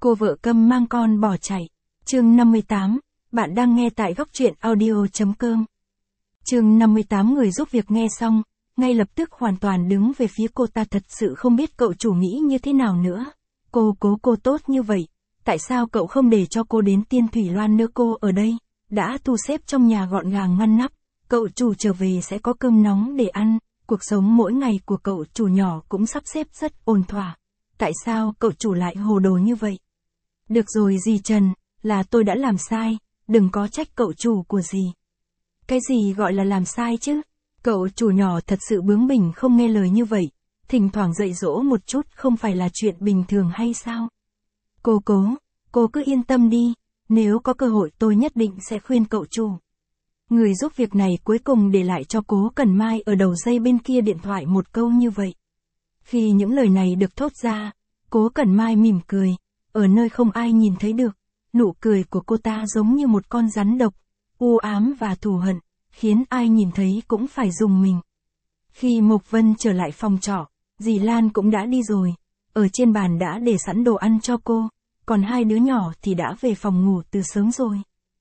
Cô vợ câm mang con bỏ chạy. Chương 58, bạn đang nghe tại góc truyện audio.com. Chương 58 người giúp việc nghe xong, ngay lập tức hoàn toàn đứng về phía cô ta, thật sự không biết cậu chủ nghĩ như thế nào nữa. Cô tốt như vậy, tại sao cậu không để cho cô đến Tiên Thủy Loan nữa? Cô ở đây, đã thu xếp trong nhà gọn gàng ngăn nắp, cậu chủ trở về sẽ có cơm nóng để ăn, cuộc sống mỗi ngày của cậu chủ nhỏ cũng sắp xếp rất ổn thỏa. Tại sao cậu chủ lại hồ đồ như vậy? Được rồi dì Trần, là tôi đã làm sai, đừng có trách cậu chủ của dì. Cái gì gọi là làm sai chứ? Cậu chủ nhỏ thật sự bướng bỉnh không nghe lời như vậy, thỉnh thoảng dạy dỗ một chút không phải là chuyện bình thường hay sao? Cô cứ yên tâm đi, nếu có cơ hội tôi nhất định sẽ khuyên cậu chủ. Người giúp việc này cuối cùng để lại cho Cố Cẩn Mai ở đầu dây bên kia điện thoại một câu như vậy. Khi những lời này được thốt ra, Cố Cẩn Mai mỉm cười, ở nơi không ai nhìn thấy được, nụ cười của cô ta giống như một con rắn độc, u ám và thù hận, khiến ai nhìn thấy cũng phải rùng mình. Khi Mộc Vân trở lại phòng trọ, dì Lan cũng đã đi rồi, ở trên bàn đã để sẵn đồ ăn cho cô, còn hai đứa nhỏ thì đã về phòng ngủ từ sớm rồi.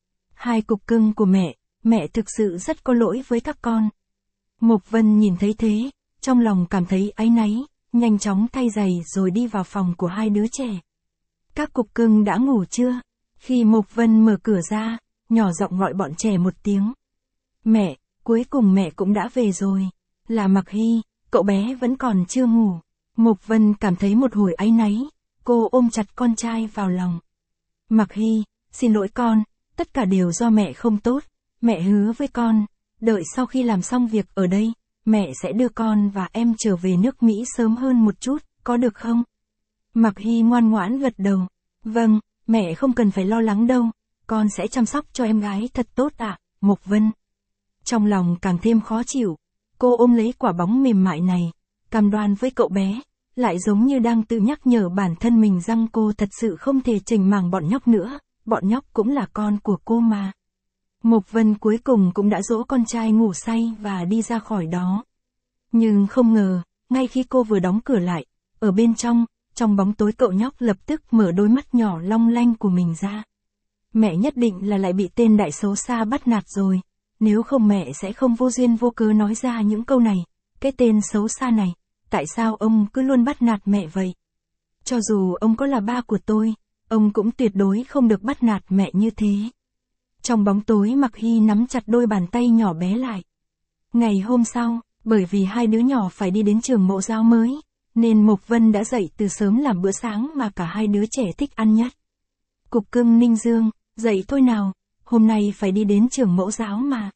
Hai cục cưng của mẹ thực sự rất có lỗi với các con. Mộc Vân nhìn thấy thế, trong lòng cảm thấy áy náy, nhanh chóng thay giày rồi đi vào phòng của hai đứa trẻ. Các cục cưng đã ngủ chưa? Khi Mộc Vân mở cửa ra, nhỏ giọng gọi bọn trẻ một tiếng. Mẹ, cuối cùng mẹ cũng đã về rồi. Là Mặc Hy, cậu bé vẫn còn chưa ngủ. Mộc Vân cảm thấy một hồi áy náy, cô ôm chặt con trai vào lòng. Mặc Hy, xin lỗi con, tất cả đều do mẹ không tốt. Mẹ hứa với con, đợi sau khi làm xong việc ở đây, mẹ sẽ đưa con và em trở về nước Mỹ sớm hơn một chút, có được không? Mặc Hy ngoan ngoãn gật đầu. Vâng, mẹ không cần phải lo lắng đâu, con sẽ chăm sóc cho em gái thật tốt ạ, Mộc Vân. Trong lòng càng thêm khó chịu, cô ôm lấy quả bóng mềm mại này, cam đoan với cậu bé, lại giống như đang tự nhắc nhở bản thân mình rằng cô thật sự không thể chỉnh mảng bọn nhóc nữa, bọn nhóc cũng là con của cô mà. Mộc Vân cuối cùng cũng đã dỗ con trai ngủ say và đi ra khỏi đó. Nhưng không ngờ, ngay khi cô vừa đóng cửa lại, ở bên trong bóng tối cậu nhóc lập tức mở đôi mắt nhỏ long lanh của mình ra. Mẹ nhất định là lại bị tên đại xấu xa bắt nạt rồi, nếu không mẹ sẽ không vô duyên vô cớ nói ra những câu này. Cái tên xấu xa này, tại sao ông cứ luôn bắt nạt mẹ vậy? Cho dù ông có là ba của tôi, ông cũng tuyệt đối không được bắt nạt mẹ như thế. Trong bóng tối Mặc Hy nắm chặt đôi bàn tay nhỏ bé lại. Ngày hôm sau, bởi vì hai đứa nhỏ phải đi đến trường mẫu giáo mới, nên Mộc Vân đã dậy từ sớm làm bữa sáng mà cả hai đứa trẻ thích ăn nhất. Cục cưng Ninh Dương, dậy thôi nào, hôm nay phải đi đến trường mẫu giáo mà.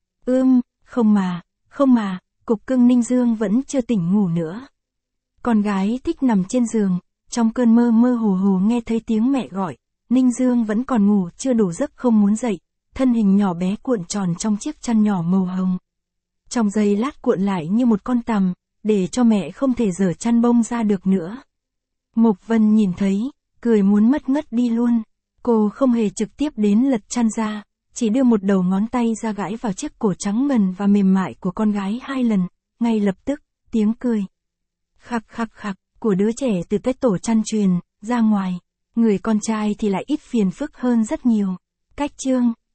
Không mà, cục cưng Ninh Dương vẫn chưa tỉnh ngủ nữa. Con gái thích nằm trên giường, trong cơn mơ mơ hồ hồ nghe thấy tiếng mẹ gọi, Ninh Dương vẫn còn ngủ chưa đủ giấc không muốn dậy, thân hình nhỏ bé cuộn tròn trong chiếc chăn nhỏ màu hồng. Trong giây lát cuộn lại như một con tằm, để cho mẹ không thể giở chăn bông ra được nữa. Mộc Vân nhìn thấy, cười muốn mất ngất đi luôn. Cô không hề trực tiếp đến lật chăn ra, chỉ đưa một đầu ngón tay ra gãi vào chiếc cổ trắng ngần và mềm mại của con gái 2 lần, ngay lập tức, tiếng cười khặc của đứa trẻ từ cái tổ chăn truyền ra ngoài. Người con trai thì lại ít phiền phức hơn rất nhiều. Cách chương